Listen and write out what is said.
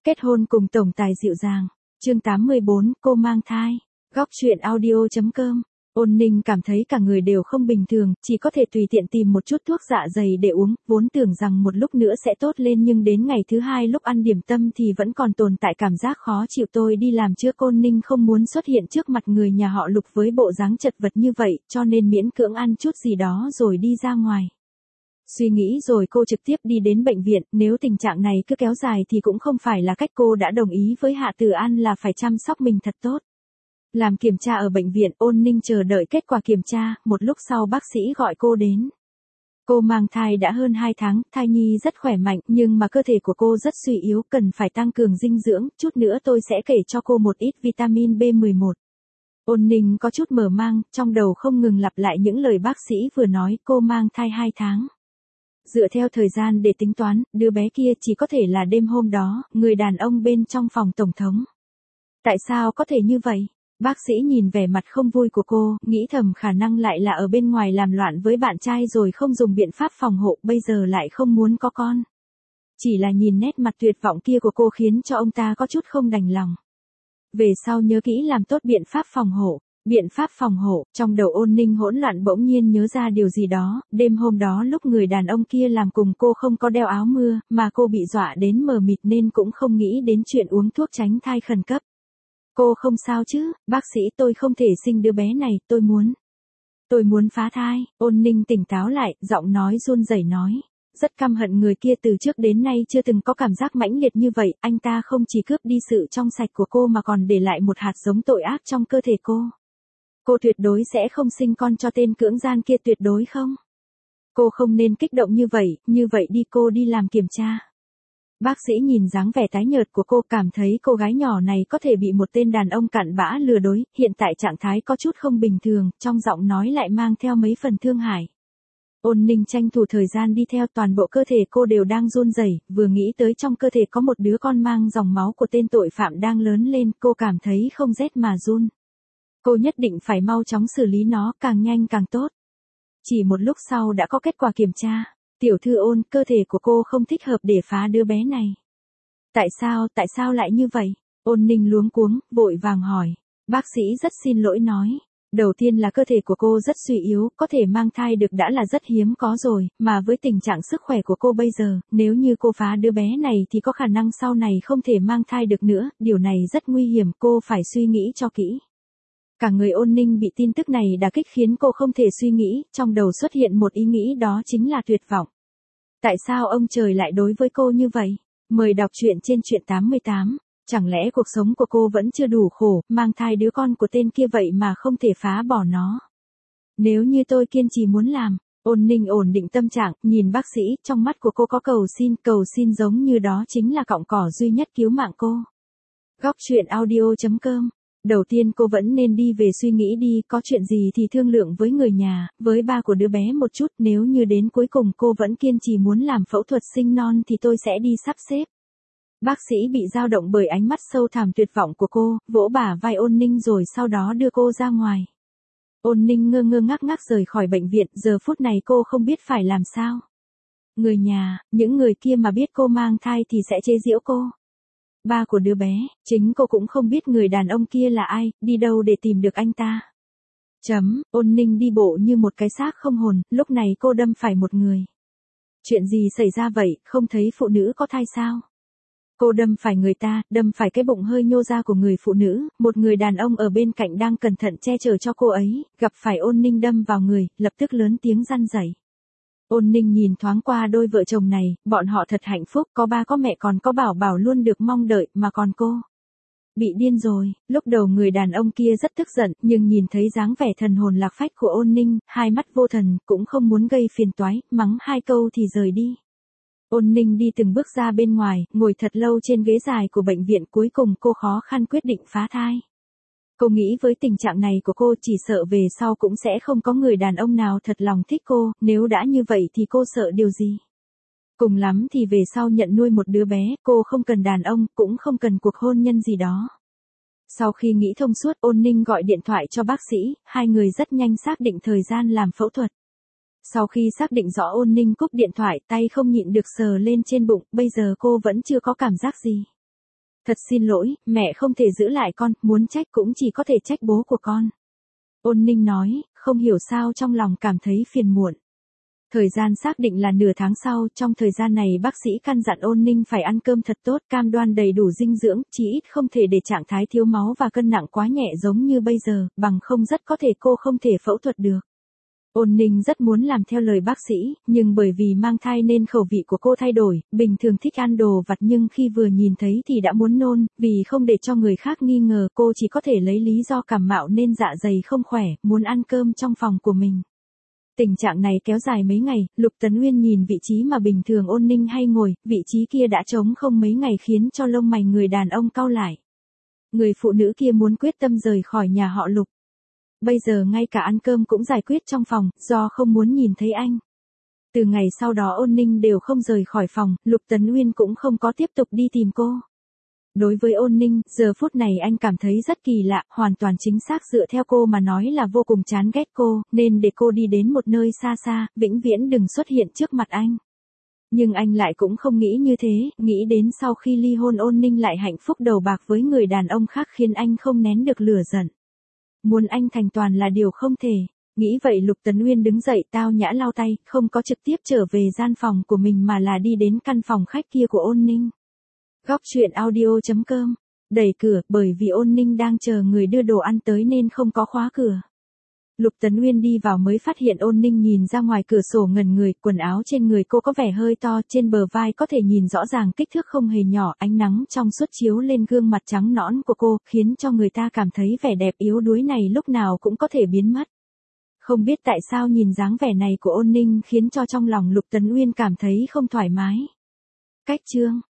Kết hôn cùng tổng tài dịu dàng. Chương 84, cô mang thai. Góc truyện audio.com. Ôn Ninh cảm thấy cả người đều không bình thường, chỉ có thể tùy tiện tìm một chút thuốc dạ dày để uống, vốn tưởng rằng một lúc nữa sẽ tốt lên nhưng đến ngày thứ hai lúc ăn điểm tâm thì vẫn còn tồn tại cảm giác khó chịu. Tôi đi làm trước, Ôn Ninh không muốn xuất hiện trước mặt người nhà họ Lục với bộ dáng chật vật như vậy, cho nên miễn cưỡng ăn chút gì đó rồi đi ra ngoài. Suy nghĩ rồi cô trực tiếp đi đến bệnh viện, nếu tình trạng này cứ kéo dài thì cũng không phải là cách. Cô đã đồng ý với Hạ Từ An là phải chăm sóc mình thật tốt. Làm kiểm tra ở bệnh viện, Ôn Ninh chờ đợi kết quả kiểm tra, một lúc sau bác sĩ gọi cô đến. Cô mang thai đã hơn 2 tháng, thai nhi rất khỏe mạnh nhưng mà cơ thể của cô rất suy yếu, cần phải tăng cường dinh dưỡng, chút nữa tôi sẽ kể cho cô một ít vitamin B11. Ôn Ninh có chút mơ màng, trong đầu không ngừng lặp lại những lời bác sĩ vừa nói. Cô mang thai 2 tháng. Dựa theo thời gian để tính toán, đứa bé kia chỉ có thể là đêm hôm đó, người đàn ông bên trong phòng tổng thống. Tại sao có thể như vậy? Bác sĩ nhìn vẻ mặt không vui của cô, nghĩ thầm khả năng lại là ở bên ngoài làm loạn với bạn trai rồi không dùng biện pháp phòng hộ, bây giờ lại không muốn có con. Chỉ là nhìn nét mặt tuyệt vọng kia của cô khiến cho ông ta có chút không đành lòng. Về sau nhớ kỹ làm tốt biện pháp phòng hộ. Biện pháp phòng hộ, trong đầu Ôn Ninh hỗn loạn, bỗng nhiên nhớ ra điều gì đó. Đêm hôm đó lúc người đàn ông kia làm cùng cô không có đeo áo mưa, mà cô bị dọa đến mờ mịt nên cũng không nghĩ đến chuyện uống thuốc tránh thai khẩn cấp. Cô không sao chứ, bác sĩ, tôi không thể sinh đứa bé này, tôi muốn phá thai. Ôn Ninh tỉnh táo lại, giọng nói run rẩy nói. Rất căm hận người kia, từ trước đến nay chưa từng có cảm giác mãnh liệt như vậy, anh ta không chỉ cướp đi sự trong sạch của cô mà còn để lại một hạt giống tội ác trong cơ thể cô. Cô tuyệt đối sẽ không sinh con cho tên cưỡng gian kia, tuyệt đối không. Cô không nên kích động như vậy đi, cô đi làm kiểm tra. Bác sĩ nhìn dáng vẻ tái nhợt của cô, cảm thấy cô gái nhỏ này có thể bị một tên đàn ông cặn bã lừa dối, hiện tại trạng thái có chút không bình thường, trong giọng nói lại mang theo mấy phần thương hại. Ôn Ninh tranh thủ thời gian đi theo, toàn bộ cơ thể cô đều đang run rẩy, vừa nghĩ tới trong cơ thể có một đứa con mang dòng máu của tên tội phạm đang lớn lên, cô cảm thấy không rét mà run. Cô nhất định phải mau chóng xử lý nó, càng nhanh càng tốt. Chỉ một lúc sau đã có kết quả kiểm tra. Tiểu thư Ôn, cơ thể của cô không thích hợp để phá đứa bé này. Tại sao lại như vậy? Ôn Ninh luống cuống, vội vàng hỏi. Bác sĩ rất xin lỗi nói. Đầu tiên là cơ thể của cô rất suy yếu, có thể mang thai được đã là rất hiếm có rồi, mà với tình trạng sức khỏe của cô bây giờ, nếu như cô phá đứa bé này thì có khả năng sau này không thể mang thai được nữa, điều này rất nguy hiểm, cô phải suy nghĩ cho kỹ. Cả người Ôn Ninh bị tin tức này đả kích khiến cô không thể suy nghĩ, trong đầu xuất hiện một ý nghĩ, đó chính là tuyệt vọng. Tại sao ông trời lại đối với cô như vậy? Mời đọc truyện trên truyện 88. Chẳng lẽ cuộc sống của cô vẫn chưa đủ khổ, mang thai đứa con của tên kia vậy mà không thể phá bỏ nó? Nếu như tôi kiên trì muốn làm. Ôn Ninh ổn định tâm trạng, nhìn bác sĩ, trong mắt của cô có cầu xin giống như đó chính là cọng cỏ duy nhất cứu mạng cô. Góc truyện audio.com. Đầu tiên cô vẫn nên đi về suy nghĩ đi, có chuyện gì thì thương lượng với người nhà, với ba của đứa bé một chút, nếu như đến cuối cùng cô vẫn kiên trì muốn làm phẫu thuật sinh non thì tôi sẽ đi sắp xếp. Bác sĩ bị dao động bởi ánh mắt sâu thẳm tuyệt vọng của cô, vỗ bả vai Ôn Ninh rồi sau đó đưa cô ra ngoài. Ôn Ninh ngơ ngác rời khỏi bệnh viện, giờ phút này cô không biết phải làm sao. Người nhà, những người kia mà biết cô mang thai thì sẽ chế giễu cô. Ba của đứa bé, chính cô cũng không biết người đàn ông kia là ai, đi đâu để tìm được anh ta. Ôn Ninh đi bộ như một cái xác không hồn, lúc này cô đâm phải một người. Chuyện gì xảy ra vậy, không thấy phụ nữ có thai sao? Cô đâm phải người ta, đâm phải cái bụng hơi nhô ra của người phụ nữ, một người đàn ông ở bên cạnh đang cẩn thận che chở cho cô ấy, gặp phải Ôn Ninh đâm vào người, lập tức lớn tiếng răn rẩy. Ôn Ninh nhìn thoáng qua đôi vợ chồng này, bọn họ thật hạnh phúc, có ba có mẹ còn có bảo bảo luôn được mong đợi, mà còn cô. Bị điên rồi, lúc đầu người đàn ông kia rất tức giận, nhưng nhìn thấy dáng vẻ thần hồn lạc phách của Ôn Ninh, hai mắt vô thần, cũng không muốn gây phiền toái, mắng hai câu thì rời đi. Ôn Ninh đi từng bước ra bên ngoài, ngồi thật lâu trên ghế dài của bệnh viện, cuối cùng cô khó khăn quyết định phá thai. Cô nghĩ với tình trạng này của cô chỉ sợ về sau cũng sẽ không có người đàn ông nào thật lòng thích cô, nếu đã như vậy thì cô sợ điều gì? Cùng lắm thì về sau nhận nuôi một đứa bé, cô không cần đàn ông, cũng không cần cuộc hôn nhân gì đó. Sau khi nghĩ thông suốt, Ôn Ninh gọi điện thoại cho bác sĩ, hai người rất nhanh xác định thời gian làm phẫu thuật. Sau khi xác định rõ, Ôn Ninh cúp điện thoại, tay không nhịn được sờ lên trên bụng, bây giờ cô vẫn chưa có cảm giác gì. Thật xin lỗi, mẹ không thể giữ lại con, muốn trách cũng chỉ có thể trách bố của con. Ôn Ninh nói, không hiểu sao trong lòng cảm thấy phiền muộn. Thời gian xác định là nửa tháng sau, trong thời gian này bác sĩ căn dặn Ôn Ninh phải ăn cơm thật tốt, cam đoan đầy đủ dinh dưỡng, chí ít không thể để trạng thái thiếu máu và cân nặng quá nhẹ giống như bây giờ, bằng không rất có thể cô không thể phẫu thuật được. Ôn Ninh rất muốn làm theo lời bác sĩ, nhưng bởi vì mang thai nên khẩu vị của cô thay đổi, bình thường thích ăn đồ vặt nhưng khi vừa nhìn thấy thì đã muốn nôn, vì không để cho người khác nghi ngờ cô chỉ có thể lấy lý do cảm mạo nên dạ dày không khỏe, muốn ăn cơm trong phòng của mình. Tình trạng này kéo dài mấy ngày, Lục Tấn Uyên nhìn vị trí mà bình thường Ôn Ninh hay ngồi, vị trí kia đã trống không mấy ngày khiến cho lông mày người đàn ông cau lại. Người phụ nữ kia muốn quyết tâm rời khỏi nhà họ Lục. Bây giờ ngay cả ăn cơm cũng giải quyết trong phòng, do không muốn nhìn thấy anh. Từ ngày sau đó Ôn Ninh đều không rời khỏi phòng, Lục Tấn Uyên cũng không có tiếp tục đi tìm cô. Đối với Ôn Ninh, giờ phút này anh cảm thấy rất kỳ lạ, hoàn toàn chính xác dựa theo cô mà nói là vô cùng chán ghét cô, nên để cô đi đến một nơi xa xa, vĩnh viễn đừng xuất hiện trước mặt anh. Nhưng anh lại cũng không nghĩ như thế, nghĩ đến sau khi ly hôn Ôn Ninh lại hạnh phúc đầu bạc với người đàn ông khác khiến anh không nén được lửa giận. Muốn anh thành toàn là điều không thể. Nghĩ vậy Lục Tấn Uyên đứng dậy tao nhã lau tay, không có trực tiếp trở về gian phòng của mình mà là đi đến căn phòng khách kia của Ôn Ninh. Góc truyện audio.com. Đẩy cửa, bởi vì Ôn Ninh đang chờ người đưa đồ ăn tới nên không có khóa cửa. Lục Tấn Uyên đi vào mới phát hiện Ôn Ninh nhìn ra ngoài cửa sổ ngẩn người, quần áo trên người cô có vẻ hơi to, trên bờ vai có thể nhìn rõ ràng kích thước không hề nhỏ, ánh nắng trong suốt chiếu lên gương mặt trắng nõn của cô, khiến cho người ta cảm thấy vẻ đẹp yếu đuối này lúc nào cũng có thể biến mất. Không biết tại sao nhìn dáng vẻ này của Ôn Ninh khiến cho trong lòng Lục Tấn Uyên cảm thấy không thoải mái. Cách chương